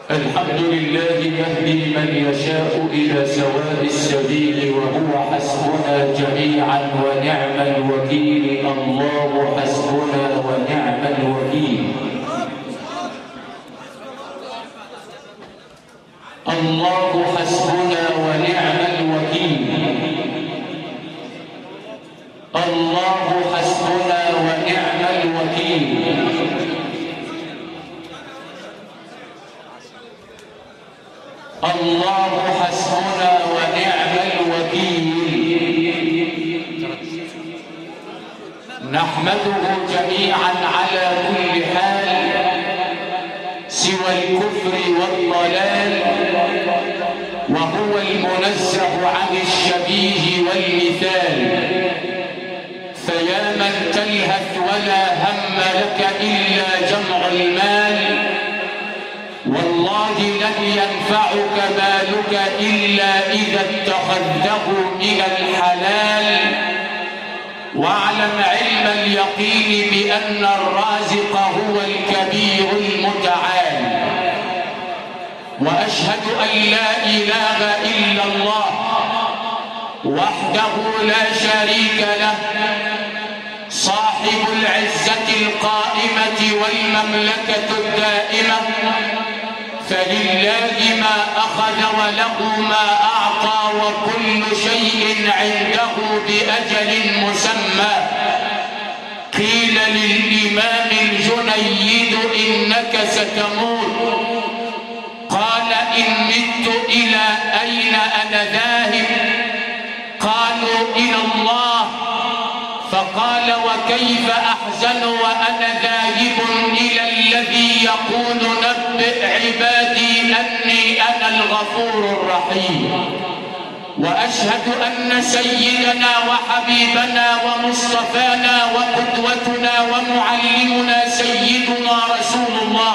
الحمد لله يهدي من يشاء إلى سواء السبيل وهو حسبنا جميعا ونعم الوكيل. الله حسبنا ونعم الوكيل. الله حسبنا ونعم الوكيل. الله حسبنا ونعم الوكيل. الله حسبنا ونعم الوكيل. نحمده جميعا على كل حال سوى الكفر والضلال، وهو المنزه عن الشبيه والمثال. فيا من تلهث ولا هم لك إلا جمع المال، والله لن ينفعك مالك إلا إذا اتخذته من الحلال. واعلم علم اليقين بأن الرازق هو الكبير المتعال. وأشهد أن لا إله إلا الله وحده لا شريك له، صاحب العزة القائمة والمملكة الدائمة. فلله ما أخذ وله ما أعطى، وكل شيء عنده بأجل مسمى. قيل للإمام الجنيد إنك ستموت، قال إن مت إلى أين أنا ذاهب؟ قالوا إلى الله. فقال وكيف أحزن وأنا ذاهب إلى الذي يقول نبئ عبادي أني أنا الغفور الرحيم. وأشهد أن سيدنا وحبيبنا ومصطفانا وقدوتنا ومعلمنا سيدنا رسول الله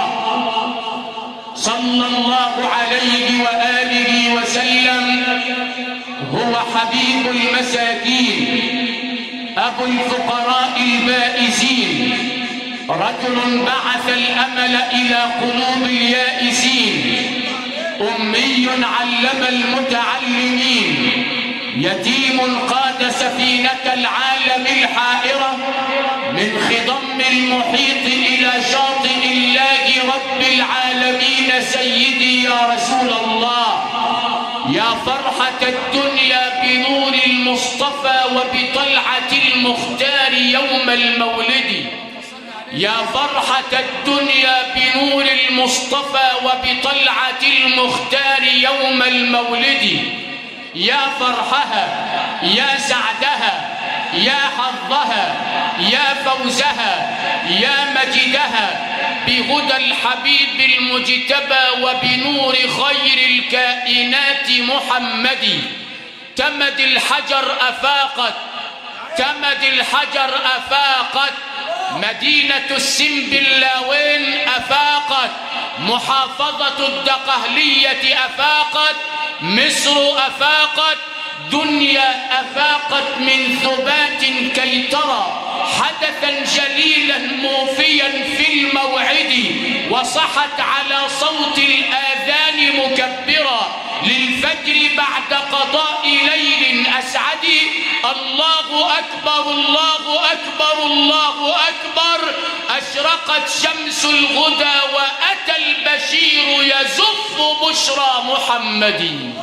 صلى الله عليه وآله وسلم هو حبيب المساكين، أبو الفقراء البائسين، رجل بعث الأمل إلى قلوب اليائسين، أمي علم المتعلمين، يتيم قاد سفينة العالم الحائرة من خضم المحيط إلى شاطئ الله رب العالمين. سيدي يا رسول الله، يا فرحة الدنيا بنور المصطفى وبطلعة المختار يوم المولد. يا فرحة الدنيا بنور المصطفى وبطلعة المختار يوم المولد. يا فرحها، يا سعدها، يا حظها، يا فوزها، يا مجدها بهدى الحبيب المجتبى وبنور خير الكائنات محمد. تمد الحجر أفاقت، تمد الحجر أفاقت، مدينة السنبلاوين أفاقت، محافظة الدقهلية أفاقت، مصر أفاقت، دنيا أفاقت من ثبات كي ترى حدثا جليلا موفيا في الموعد. وصحت على صوت الآذان مكبرا للفجر بعد قضاء ليل أسعد. الله أكبر الله أكبر الله أكبر، أشرقت شمس الغدى وأتى البشير يزف بشرى محمد.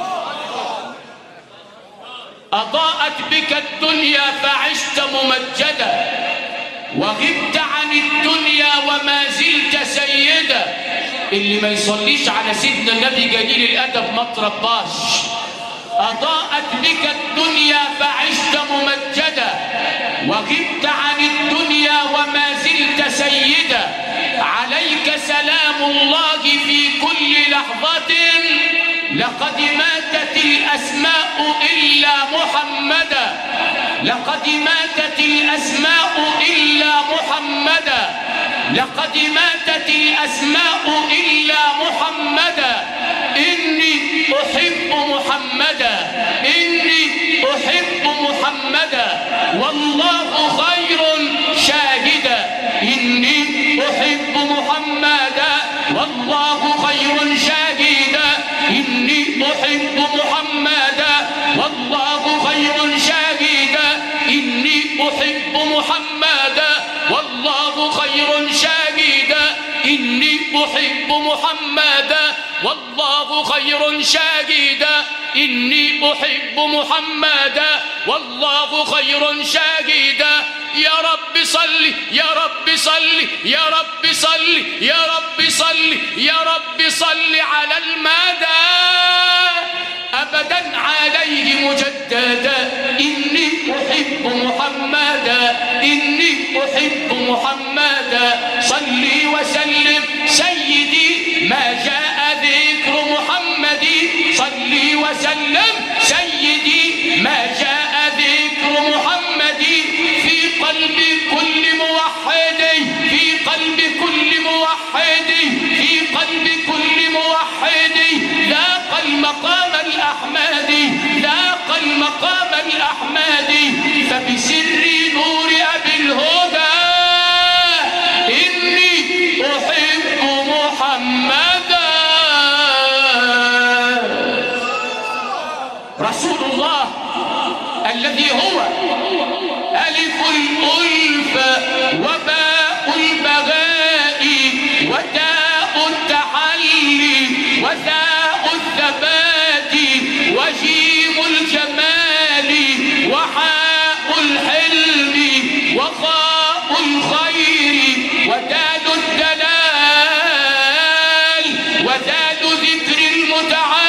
أضاءت بك الدنيا فعشت ممجدا، وغبت عن الدنيا وما زلت سيدا. اللي ما يصليش على سيدنا النبي جليل الأدب ما ترباش. أضاءت بك الدنيا فعشت ممجدا، وغبت عن الدنيا وما زلت سيدا. عليك سلام الله في كل لحظة، لقد ماتت الأسماء إلا محمدا، لقد ماتت الأسماء إلا محمدا، لقد ماتت الأسماء إلا محمدا. إني أحب محمدا، إني أحب محمدا، والله خير شاهدا. إني أحب محمدا والله خير شاهدا. محمدا والله خير شاهدا إني أحب محمدا والله خير شاهدا يا رب صل يا رب صل يا رب صل يا رب صل يا رب صل على المدى أبدا عليه مجددا إني أحب محمدا إني أحب محمدا صلي وسلم سيدي ما جاء ذكر محمد صلي وسلم سيدي ما جاء ذكر محمد في قلب كل موحد في قلب كل موحد في قلب كل موحد لاقى المقام الأحمدي لاقى المقام الأحمدي فبسر نور أبي الهدى إني أحب محمدا رسول الله الذي هو ألف الألفة وباء البغاء وتاء التحلي وثاء الثبات وجيم الجمال وحاء الحلم وخاء الخير ودال الدلال ودال ذكر المتعال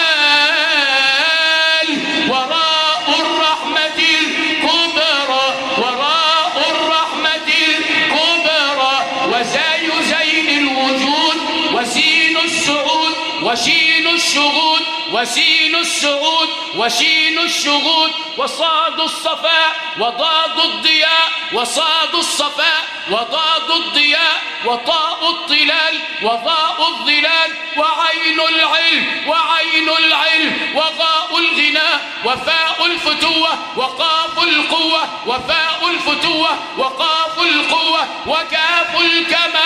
وراء الرحمة الكبرى وراء الرحمة الكبرى وزاي زين الوجود وسين السعود وشين الشهود وسين السعود وشين الشهود وصاد الصفاء وضاد الضياء وصاد الصفاء وضاد الضياء وطاء الطلال وضاء الظلال وعين العلم وعين العلم وغاء الغناء وفاء الفتوة وقاف القوة وفاء الفتوة وقاف القوة وكاف الكمال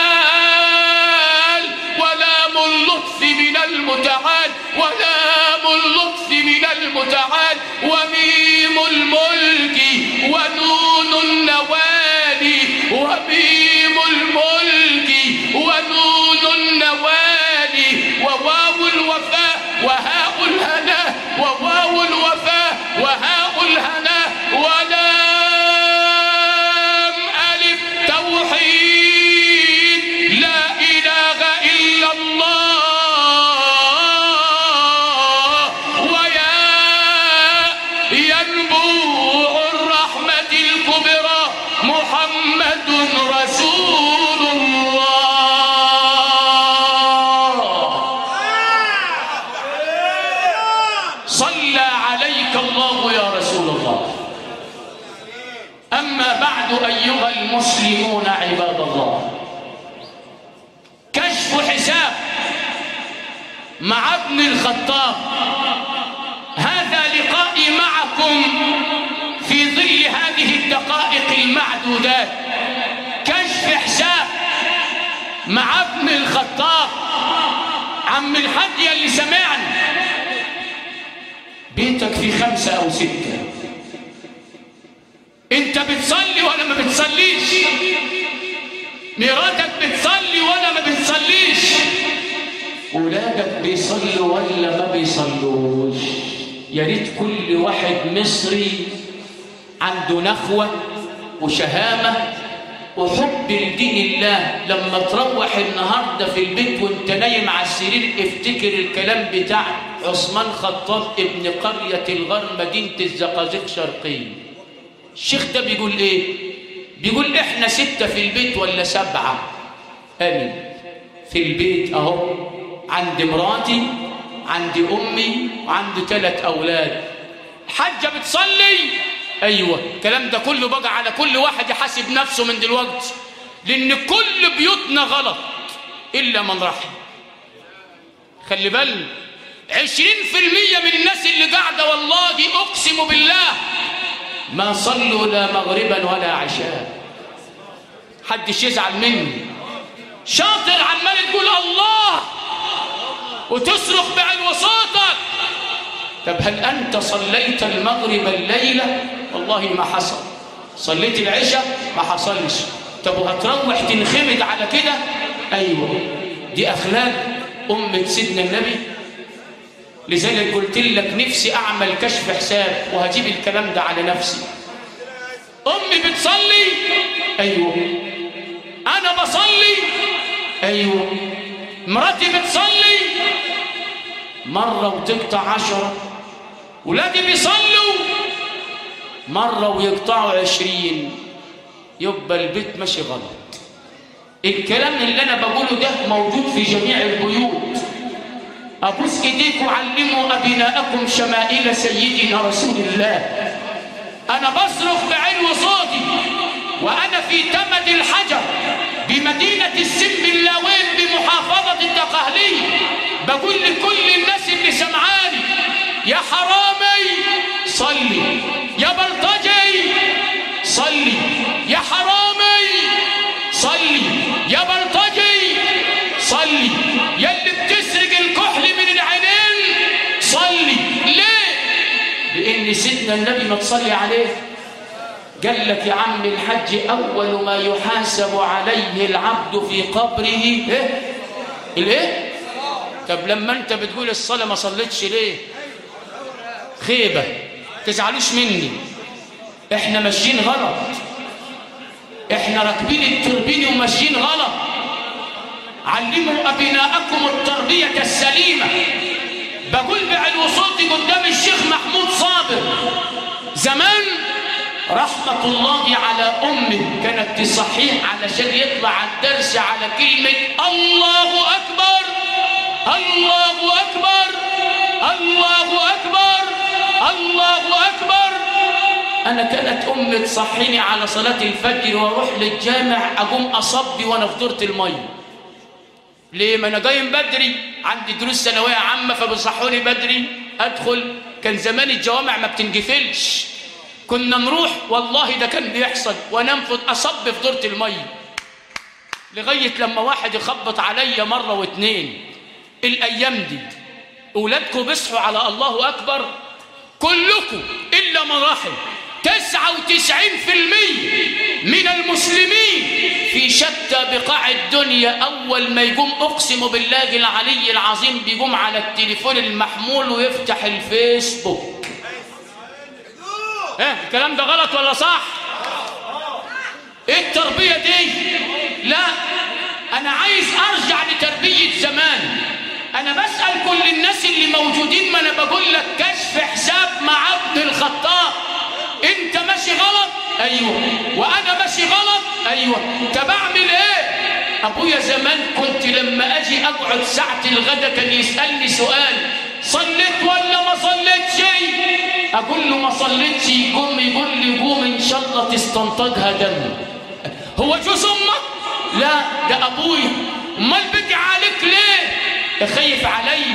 ولام اللطف من المتعال ولام اللطف من المتعال وميم الملك ونون النوال وميم الملك ونون النوال وواو الوفاء وهاء الهنا وواو الوفاء وهاء الهنا ولام ألف توحيد لا إله إلا الله ينبوع الرحمة الكبرى محمد رسول الله صلى عليك الله يا رسول الله. أما بعد أيها المسلمون عباد الله كشف حساب مع ابن الخطاب هذا لقائي معكم في ظل هذه الدقائق المعدودات كشف حساب مع ابن الخطاب عم الحاج اللي سمعني بيتك في 5 أو 6 انت بتصلي ولا ما بتصليش مراتك بتصلي ولا ما بتصليش أولادك بيصلوا ولا ما بيصلوش يا ريت كل واحد مصري عنده نخوة وشهامة وحب لدين الله لما تروح النهاردة في البيت وانت نايم على السرير افتكر الكلام بتاع عثمان خطاب ابن قرية الغر مدينة الزقازيق شرقية. الشيخ ده بيقول ايه؟ بيقول احنا 6 في البيت ولا 7 أنا في البيت اهو عندي مراتي عندي أمي وعندي 3 أولاد. الحاجة بتصلي؟ أيوة. الكلام ده كله بقى على كل واحد يحاسب نفسه من دلوقتي لأن كل بيوتنا غلط إلا من رحم. خلي بالك 20% من الناس اللي قاعدة والله أقسم بالله ما صلوا لا مغربا ولا عشاء. حدش يزعل مني. شاطر عمال تقول الله وتصرخ بعلو صوتك. طب هل أنت صليت المغرب الليلة؟ والله ما حصل. صليت العشاء؟ ما حصلش. طب وهتروح تنخمد على كده؟ أيوة. دي أخلاق أمة سيدنا النبي. لذلك قلت لك نفسي أعمل كشف حساب وهجيب الكلام ده على نفسي. أمي بتصلي، أيوه. أنا بصلي، أيوه. مراتي بتصلي مرة وتقطع 10. ولادي بيصلوا مرة ويقطعوا 20. يبقى البيت ماشي غلط. الكلام اللي أنا بقوله ده موجود في جميع البيوت. أبوس إيديكم علموا أبناءكم شمائل سيدنا رسول الله. أنا بصرخ بعلو صوتي وأنا في تمد الحجر بمدينة السم اللاوين بمحافظة الدقهلية، بقول لكل الناس اللي سمعاني: يا حرامي صلي، يا بلطجي صلي، يا حرامي صلي، يا بلطجي صلي، يا اللي بتسرق الكحل من العينين صلي. ليه؟ لأن سيدنا النبي ما تصلي عليه. قال لك يا عم الحج: أول ما يحاسب عليه العبد في قبره الايه؟ طب لما انت بتقول الصلاة ما صليتش ليه؟ خيبة، تزعلوش مني. احنا ماشيين غلط، احنا راكبين التربين وماشيين غلط. علموا أبناءكم التربية السليمة. بقول بعلو صوتي قدام الشيخ محمود صابر: زمان رحمة الله على أمه كانت تصحيه علشان يطلع على الدرس على كلمة الله أكبر، الله أكبر، الله أكبر، الله أكبر. أنا كانت أمي تصحيني على صلاة الفجر وأروح للجامع أقوم أصبي وأنا في دورة المية. ليه؟ ما أنا قايم بدري، عندي دروس ثانوية عامة فبيصحوني بدري أدخل. كان زمان الجوامع ما بتنقفلش، كنا نروح والله ده كان بيحصل وأنام أصب في دورة المية لغاية لما واحد يخبط عليا مرة واتنين. الأيام دي أولادكم بيصحوا على الله أكبر كلكم إلا من رحم. 99% من المسلمين في شتى بقاع الدنيا أول ما يقوم أقسم بالله العلي العظيم بيقوم على التليفون المحمول ويفتح الفيسبوك. الكلام ده غلط ولا صح؟ ايه التربية دي؟ لا، أنا عايز أرجع لتربية زمان. أنا بسأل كل الناس اللي موجودين، ما أنا بقول لك كشف حساب مع ابن الخطاب. أنت ماشي غلط؟ أيوه. وأنا ماشي غلط؟ أيوه. طب أعمل إيه؟ أبويا زمان كنت لما أجي أقعد ساعة الغدا كان يسألني سؤال: صليت ولا ما صليتش؟ أقول له ما صليتش. يقوم يقول لي: قوم إن شاء الله تستنطقها دم. هو جوز أمك؟ لا، ده أبويا. أمال بدي عليك ليه؟ خايف علي،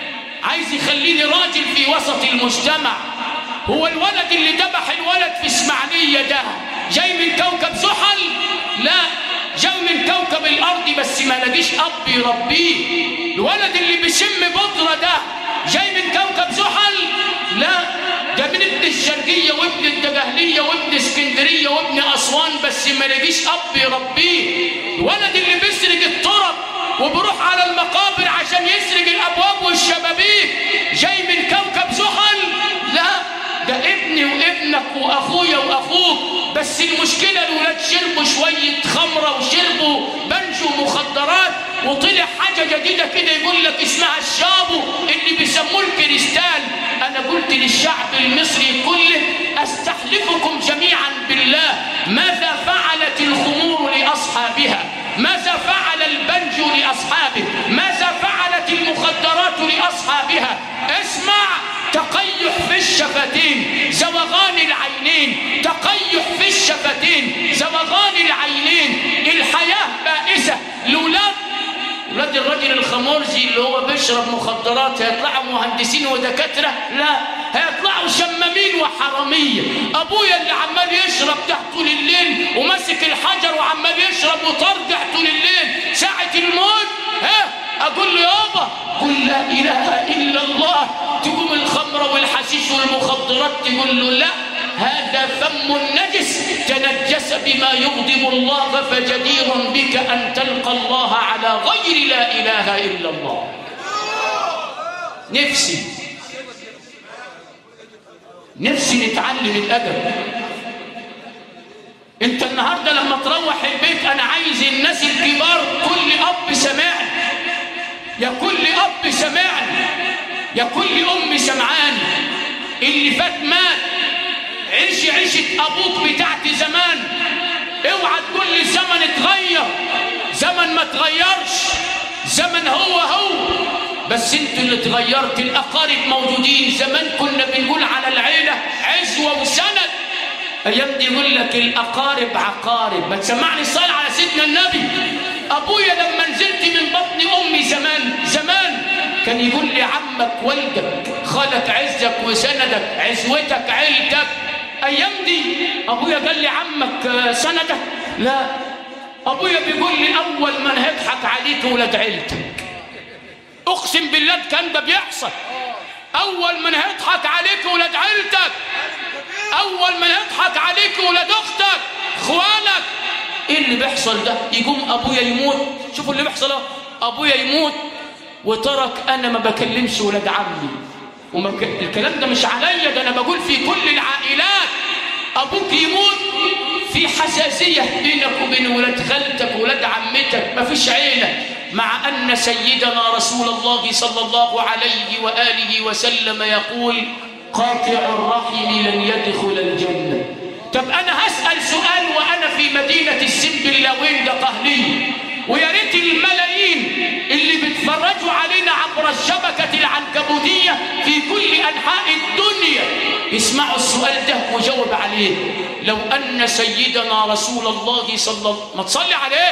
عايز يخليني راجل في وسط المجتمع. هو الولد اللي ذبح الولد في اسماعيلية ده جاي من كوكب زحل؟ لا، جاي من كوكب الأرض بس ما لقيش أب يربيه. الولد اللي بيشم بودرة ده جاي من كوكب زحل؟ لا، ده من ابن الشرقية وابن الدقهلية وابن اسكندرية وابن أسوان بس ما لقيش أب يربيه. الولد اللي بيسرق التراب وبروح على المقابر عشان يسرق الأبواب والشبابيك جاي من كوكب زحل؟ لا، ده ابني وابنك وأخويا وأخوك. بس المشكلة الولاد شربوا شوية خمرة وشربوا بنجو مخدرات وطلع حاجة جديدة كده يقول لك اسمها الشابو اللي بيسموه الكريستال. أنا قلت للشعب المصري كله: أستحلفكم جميعا بالله ماذا فعلت الخمور لأصحابها؟ ماذا فعل البنجو لأصحابه؟ ماذا فعلت المخدرات لأصحابها؟ اسمع: تقيح في الشفتين، زوغان العينين، تقيح في الشفتين، زوغان العينين. الحياة بائسة. الأولاد ولاد الرجل الخمورجي اللي هو بيشرب مخدرات هيطلعوا مهندسين ودكاترة؟ لا، هيطلعوا شمامين وحرامية. أبويا اللي عمال يشرب تحت طول الليل ومسك الحجر وعمال يشرب وطرقع طول الليل، ساعة الموت أقول له: يابا قل لا إله إلا الله. تقوم الخمرة والحشيش والمخدرات تقول له: لا، هذا فم النجس تنجس بما يغضب الله فجدير بك أن تلقى الله على غير لا إله إلا الله. نفسي نتعلم الأدب. انت النهاردة لما تروح البيت، انا عايز الناس الكبار، كل اب سمعني، يا كل اب سمعني، يا كل ام سمعاني، اللي فات مات، عيش عيشة ابوك بتاعت زمان. اوعى تقول لي الزمن اتغير، زمن ما اتغيرش، زمن هو بس انت اللي اتغيرت. الاقارب موجودين، زمان كنا بنقول على العيلة عزوة وسند، ايام دي يقول لك الاقارب عقارب. ما تسمعني الصلاة على سيدنا النبي. ابويا لما نزلت من بطن امي زمان كان يقول لي عمك والدك خالك عزك وسندك عزوتك عيلتك. ايام دي ابويا قال لي عمك سندك؟ لا، ابويا بيقول لي اول من هيضحك عليك ولاد عيلتك. اقسم بالله كان ده بيحصل. اول من هيضحك عليك ولاد عيلتك، اول من يضحك عليك ولاد اختك اخوانك. ايه اللي بيحصل ده؟ يقوم ابويا يموت، شوفوا اللي بيحصل اهو، ابويا يموت وترك انا ما بكلمش ولاد عمي. الكلام ده مش عليا، ده انا بقول في كل العائلات. ابوك يموت في حساسيه بينك وبين ولاد خالتك وولاد عمتك، ما فيش عيله. مع ان سيدنا رسول الله صلى الله عليه واله وسلم يقول قاطع الرحم لن يدخل الجنة. طب أنا هسأل سؤال وأنا في مدينة السنبلاوين ده قهلي، ويا ريت الملايين اللي بيتفرجوا علينا عبر الشبكة العنكبوتية في كل أنحاء الدنيا يسمعوا السؤال ده وجاوب عليه. لو أن سيدنا رسول الله ما تصلي عليه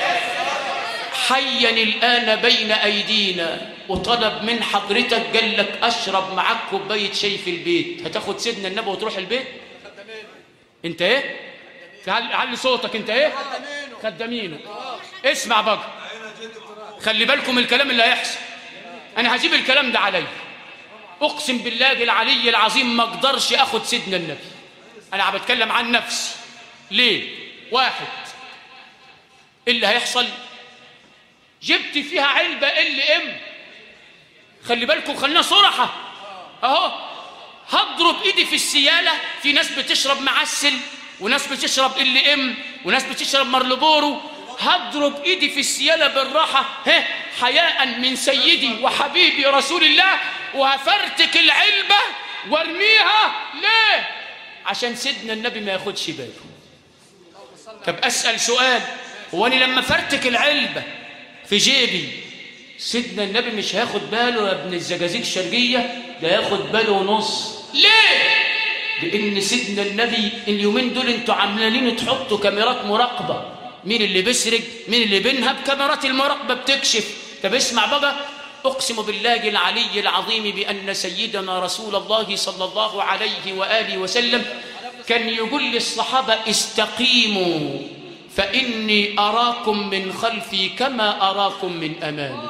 حيا الآن بين أيدينا وطلب من حضرتك، قال لك أشرب معاك كوباية شاي في البيت، هتاخد سيدنا النبي وتروح البيت؟ انت ايه؟ علي صوتك. انت ايه؟ خدامينه. اسمع بقى، خلي بالكم الكلام اللي هيحصل. انا هجيب الكلام ده علي، اقسم بالله العلي العظيم ما اقدرش اخد سيدنا النبي. انا بتكلم عن نفسي. ليه؟ واحد، اللي هيحصل جبت فيها علبة LM، خلي بالكم خلينا صراحة اهو، هضرب ايدي في السيالة. في ناس بتشرب معسل، وناس بتشرب LM، وناس بتشرب مرلبورو. هضرب ايدي في السيالة بالراحة حياء من سيدي وحبيبي رسول الله، وهفرتك العلبة وارميها. ليه؟ عشان سيدنا النبي ما ياخدش باله. طب اسأل سؤال، هو انا لما فرتك العلبة في جيبي سيدنا النبي مش هياخد باله يا ابن الزجاجيج الشرقية؟ ده ياخد باله نص. ليه؟ لأن سيدنا النبي اليومين دول انتوا عاملين تحطوا كاميرات مراقبة، مين اللي بيسرق مين اللي بينهب، كاميرات المراقبة بتكشف. طب اسمع بقى، أقسم بالله العلي العظيم بأن سيدنا رسول الله صلى الله عليه وآله وسلم كان يقول للصحابة استقيموا فإني أراكم من خلفي كما أراكم من أمامي.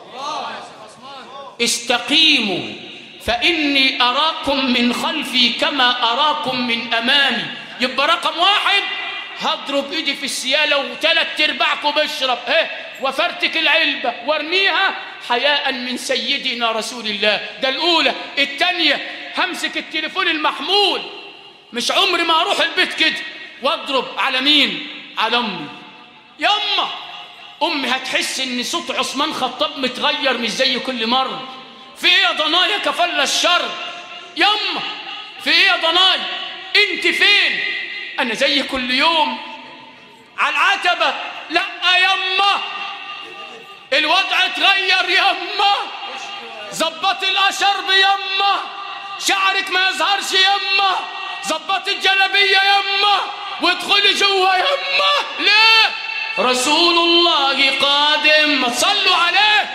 استقيموا فإني أراكم من خلفي كما أراكم من أمامي. يبقى رقم واحد، هضرب إيدي في السيالة وثلاث أرباعكم بشرب وفرتك العلبة وارميها حياء من سيدنا رسول الله. ده الأولى. الثانية، همسك التليفون المحمول، مش عمري ما أروح البيت كده واضرب على مين؟ على أمي. يما أمي هتحس إن صوت عثمان خطاب متغير مش زي كل مرة. في إيه يا ضنايا كفل الشر؟ يما في إيه يا ضنايا؟ أنت فين؟ أنا زي كل يوم على العتبة. لا يما الوضع اتغير يما، ظبط الأشرب يما، شعرك ما يظهرش يما، ظبط الجلبية يما، وادخلي جوا يما. ليه؟ رسول الله قادم. ما تصلوا عليه.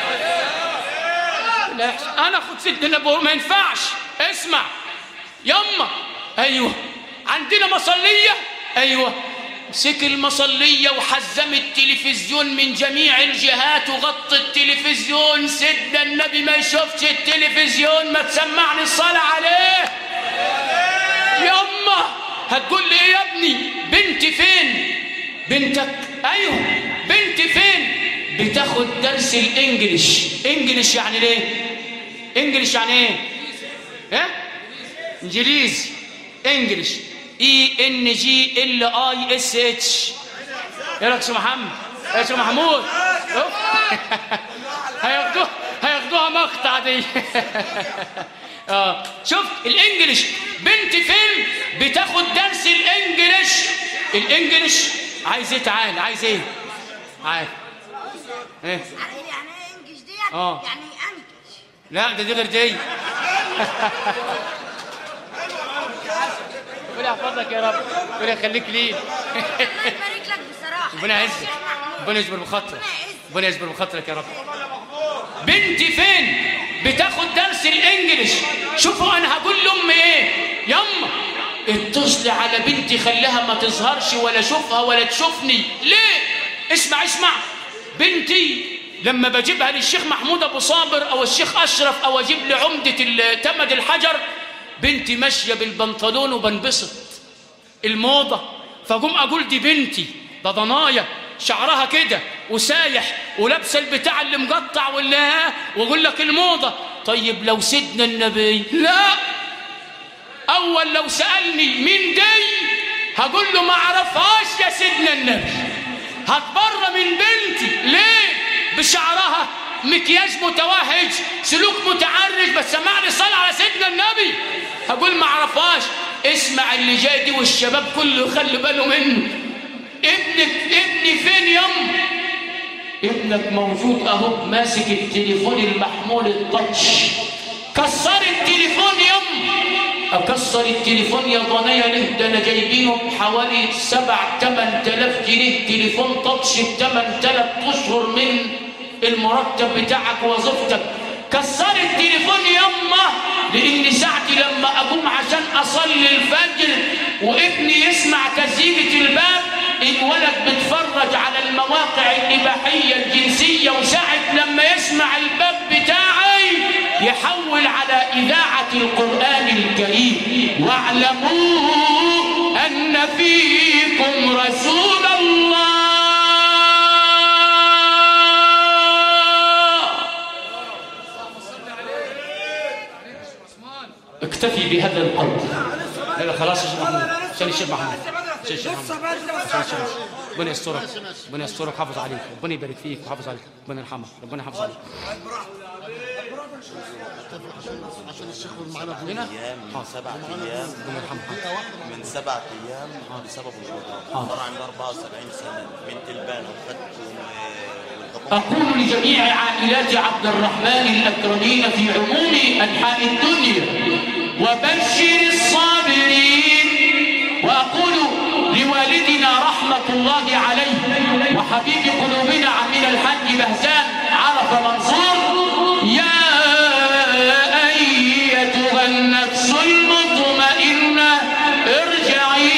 لا انا اخد سيدنا النبي ما ينفعش. اسمع يما، ايوه عندنا مصليه، ايوه مسك المصليه وحزم التلفزيون من جميع الجهات وغطى التلفزيون. سيدنا النبي ما يشوفش التلفزيون. ما تسمعني الصلاه عليه. يما هتقول لي ايه يا ابني؟ بنتي فين؟ بنتك؟ ايوه بنتي فين؟ بتاخد درس الانجليش. انجليش يعني ليه؟ انجلش يعني ايه؟ ايه؟ انجليزي. انجلش ENGLISH. ايه رايك يا شيخ محمد؟ يا شيخ محمود هياخدوها مقطع دي. شفت الانجليش؟ بنت فين بتاخد درس الانجليش. الانجليش عايز ايه؟ تعال عايز ايه؟ عارف ايه؟ يعني ايه انجلش ديت؟ يعني انجلش. لا دي غير دي. ربنا يحفظك يا رب، ربنا يخليك لي. الله يبارك لك بصراحه. ربنا يعزك، ربنا يجبر بخاطرك، ربنا يجبر بخاطرك يا رب. بنتي فين بتاخد درس الانجليش. شوفوا انا هقول لامي ايه؟ يما اتصلي على بنتي خليها ما تظهرش ولا اشوفها ولا تشوفني. ليه؟ اسمع بنتي لما بجيبها للشيخ محمود ابو صابر او الشيخ اشرف او اجيب لي عمده تمد الحجر، بنتي ماشيه بالبنطلون وبنبسط الموضه، فقوم اقول دي بنتي، ده ضنايا شعرها كده وسايح ولابسه البتاع اللي مقطع ولا، واقول لك الموضه. طيب لو سيدنا النبي، لا، اول لو سالني مين دي هقول له ما اعرفهاش يا سيدنا النبي. هتبرى من بنتي ليه؟ بشعرها، مكياج متوهج، سلوك متعرج، بس سمعني صلاه على سيدنا النبي. هقول ما اعرفهاش. اسمع اللي جاي دي والشباب كله خلي باله منه. ابني فين يم؟ ابنك موجود اهو، ماسك التليفون المحمول التاتش. كسر التليفون يم. اكسر التليفون يا ضنايا ليه؟ ده انا جايبينه بحوالي 7-8 آلاف جنيه تليفون تاتش ب8 3 اشهر من المرتب بتاعك ووظيفتك. كسر التليفون يما، لان ساعتي لما اقوم عشان اصلي الفجر وابني يسمع تزييقة الباب، الولد بيتفرج على المواقع الاباحيه الجنسيه، وساعه لما يسمع الباب بتاعي يحول على اذاعه القران الكريم. واعلموا ان فيكم رسول الله. اكتفي بهذا القدر. لا خلاص يا شيخ محمود، عشان الشيخ محمود، عشان الشيخ محمود، عشان الشيخ محمود. ربنا يسترك، ربنا يسترك، حافظ عليك، ربنا يبارك فيك وحافظ عليك، ربنا يرحمك، ربنا يحافظ عليك. عشان الشيخ معنا هنا من 7 أيام، من 7 أيام بسبب الوضع. طبعا عنده 74 سنة من تلبان وخد. أقول لجميع عائلات عبد الرحمن الأكرمين في عموم أنحاء الدنيا وبشر الصابرين. وأقول لوالدنا رحمة الله عليه وحبيب قلوبنا عمنا الحاج بهزان عرف منصور: يا أيتها النفس المطمئنة ارجعي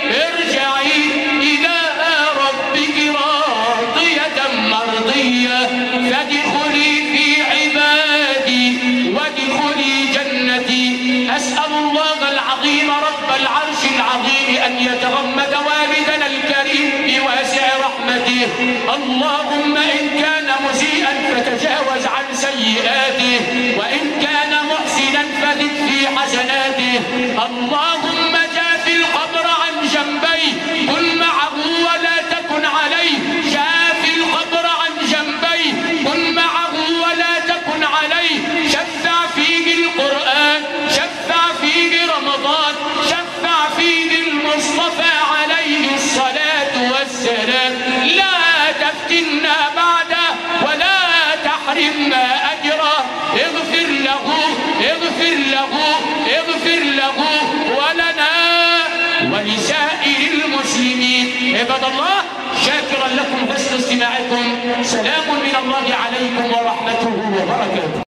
إلى ربك راضية مرضية فادخلي في عبادي وادخلي جنتي. أسأل الله العظيم رب العرش العظيم أن يتغمد والدنا الكريم بواسع رحمته. اللهم إن كان مسيئا فتجاوز عن سيئاته، وإن كان محسنا فزد في حسناته. اللهم جاف القبر عن جنبيه، كن معه ولا تكن عليه. جاف القبر عن جنبيه، كن معه ولا تكن عليه. شفع فيه القرآن، شفع فيه رمضان، شفع فيه المصطفى عليه الصلاة والسلام. لا تفتنا بعده ولا تحرمنا أجره. اغفر له اغفر له اغفر له ولنا ولسائر المسلمين. عباد الله، شاكرا لكم حسن استماعكم. سلام من الله عليكم ورحمته وبركاته.